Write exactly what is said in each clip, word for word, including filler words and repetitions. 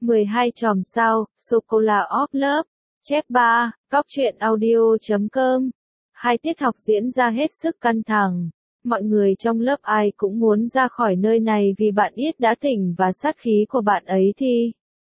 mười hai chòm sao, Sô-cô-la of Love, chép ba, cóc truyện audio chấm com. Hai tiết học diễn ra hết sức căng thẳng. Mọi người trong lớp ai cũng muốn ra khỏi nơi này vì bạn Yết đã tỉnh và sát khí của bạn ấy thì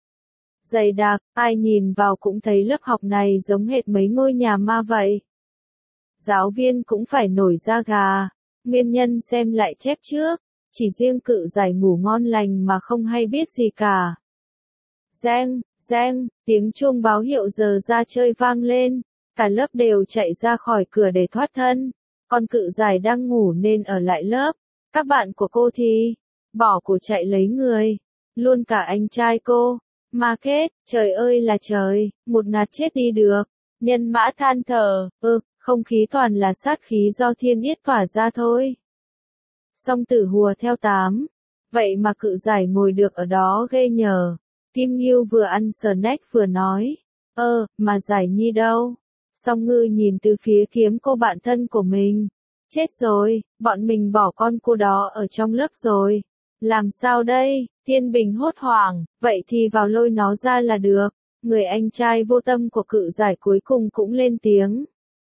dày đặc, ai nhìn vào cũng thấy lớp học này giống hệt mấy ngôi nhà ma vậy. Giáo viên cũng phải nổi da gà. Nguyên nhân xem lại chép trước, chỉ riêng Cự Giải ngủ ngon lành mà không hay biết gì cả. Reng, reng, tiếng chuông báo hiệu giờ ra chơi vang lên, cả lớp đều chạy ra khỏi cửa để thoát thân. Còn Cự Giải đang ngủ nên ở lại lớp, các bạn của cô thì bỏ của chạy lấy người, luôn cả anh trai cô. Ma Kết, trời ơi là trời, một ngạt chết đi được. Nhân Mã than thở, ơ, không khí toàn là sát khí do Thiên Yết tỏa ra thôi. Song Tử hùa theo tám, vậy mà Cự Giải ngồi được ở đó ghê nhờ. Kim Ngưu vừa ăn snack vừa nói, ơ, mà Giải Nhi đâu? Song Ngư nhìn từ phía kiếm cô bạn thân của mình. Chết rồi, bọn mình bỏ con cô đó ở trong lớp rồi. Làm sao đây? Thiên Bình hốt hoảng, vậy thì vào lôi nó ra là được. Người anh trai vô tâm của Cự Giải cuối cùng cũng lên tiếng.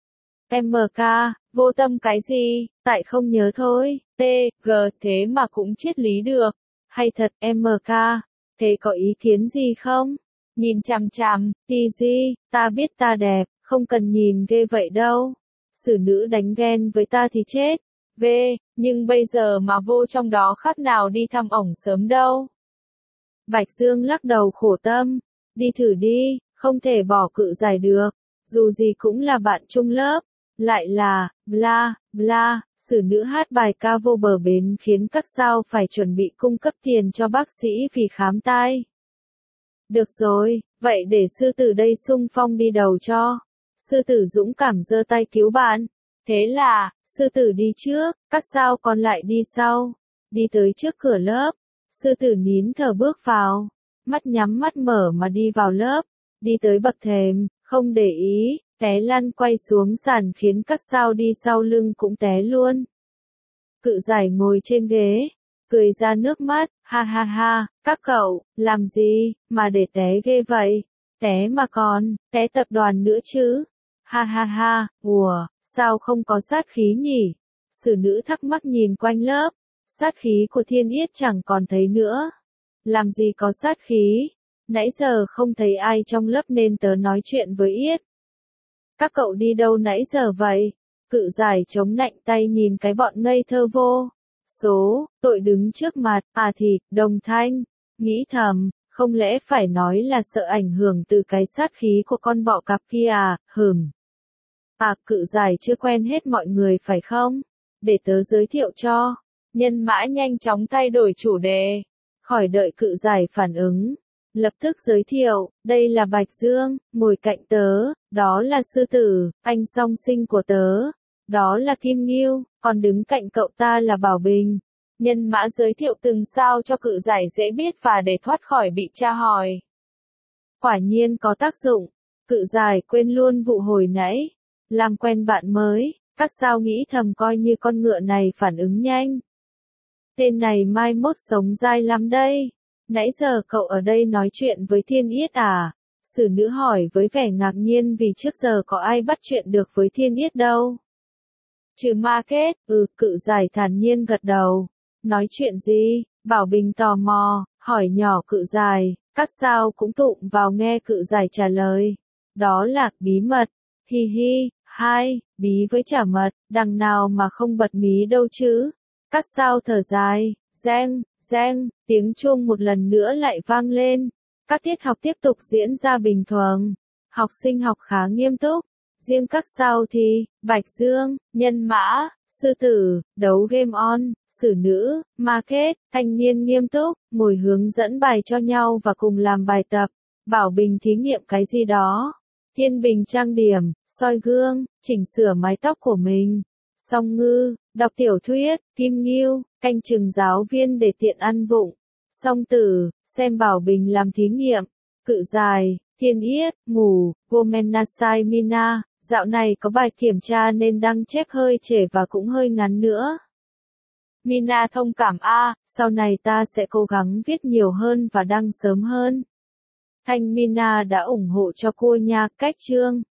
em ca, vô tâm cái gì, tại không nhớ thôi, t, g, thế mà cũng triết lý được. Hay thật, em ca, thế có ý kiến gì không? Nhìn chằm chằm, tì gì, ta biết ta đẹp, không cần nhìn ghê vậy đâu. Xử nữ đánh ghen với ta thì chết. V, nhưng bây giờ mà vô trong đó khác nào đi thăm ổng sớm đâu. Bạch Dương lắc đầu khổ tâm, đi thử đi, không thể bỏ Cự Giải được, dù gì cũng là bạn chung lớp, lại là, bla, bla, xử nữ hát bài ca vô bờ bến khiến các sao phải chuẩn bị cung cấp tiền cho bác sĩ vì khám tai. Được rồi, vậy để sư tử đây xung phong đi đầu cho. Sư tử dũng cảm giơ tay cứu bạn. Thế là, sư tử đi trước, các sao còn lại đi sau. Đi tới trước cửa lớp, sư tử nín thở bước vào, mắt nhắm mắt mở mà đi vào lớp, đi tới bậc thềm, không để ý, té lăn quay xuống sàn khiến các sao đi sau lưng cũng té luôn. Cự Giải ngồi trên ghế, cười ra nước mắt, ha ha ha, các cậu, làm gì, mà để té ghê vậy, té mà còn, té tập đoàn nữa chứ, ha ha ha, ủa, sao không có sát khí nhỉ? Xử nữ thắc mắc nhìn quanh lớp, sát khí của Thiên Yết chẳng còn thấy nữa. Làm gì có sát khí, nãy giờ không thấy ai trong lớp nên tớ nói chuyện với Yết. Các cậu đi đâu nãy giờ vậy? Cự Giải chống nạnh tay nhìn cái bọn ngây thơ vô số, tội đứng trước mặt, à thì, Đồng Thanh, nghĩ thầm, không lẽ phải nói là sợ ảnh hưởng từ cái sát khí của con bọ cạp kia à, hừm. À, Cự Giải chưa quen hết mọi người phải không? Để tớ giới thiệu cho. Nhân Mã nhanh chóng thay đổi chủ đề, khỏi đợi Cự Giải phản ứng. Lập tức giới thiệu, đây là Bạch Dương, ngồi cạnh tớ, đó là Sư Tử, anh song sinh của tớ, đó là Kim Ngưu, còn đứng cạnh cậu ta là Bảo Bình. Nhân Mã giới thiệu từng sao cho Cự Giải dễ biết và để thoát khỏi bị tra hỏi. Quả nhiên có tác dụng, Cự Giải quên luôn vụ hồi nãy, làm quen bạn mới, các sao nghĩ thầm coi như con ngựa này phản ứng nhanh. Tên này mai mốt sống dai lắm đây. Nãy giờ cậu ở đây nói chuyện với Thiên Yết à? Xử nữ hỏi với vẻ ngạc nhiên vì trước giờ có ai bắt chuyện được với Thiên Yết đâu. Trừ Ma Kết, ừ, Cự Giải thản nhiên gật đầu. Nói chuyện gì? Bảo Bình tò mò, hỏi nhỏ Cự Giải, các sao cũng tụm vào nghe Cự Giải trả lời. Đó là, bí mật. Hi hi, hai, bí với chả mật, đằng nào mà không bật mí đâu chứ. Các sao thở dài, reng, reng, tiếng chuông một lần nữa lại vang lên. Các tiết học tiếp tục diễn ra bình thường. Học sinh học khá nghiêm túc. Riêng các sao thì, Bạch Dương, Nhân Mã, Sư Tử, đấu game on, xử nữ, Ma Kết, thanh niên nghiêm túc, ngồi hướng dẫn bài cho nhau và cùng làm bài tập. Bảo Bình thí nghiệm cái gì đó. Thiên Bình trang điểm, soi gương, chỉnh sửa mái tóc của mình. Song Ngư, đọc tiểu thuyết, Kim Ngưu, canh chừng giáo viên để tiện ăn vụng. Song Tử, xem Bảo Bình làm thí nghiệm. Cự Giải, Thiên Yết, ngủ, Gomenasai Mina, dạo này có bài kiểm tra nên đăng chép hơi trễ và cũng hơi ngắn nữa. Mina thông cảm a, sau này ta sẽ cố gắng viết nhiều hơn và đăng sớm hơn. Thanh Mina đã ủng hộ cho cô nha, cách chương.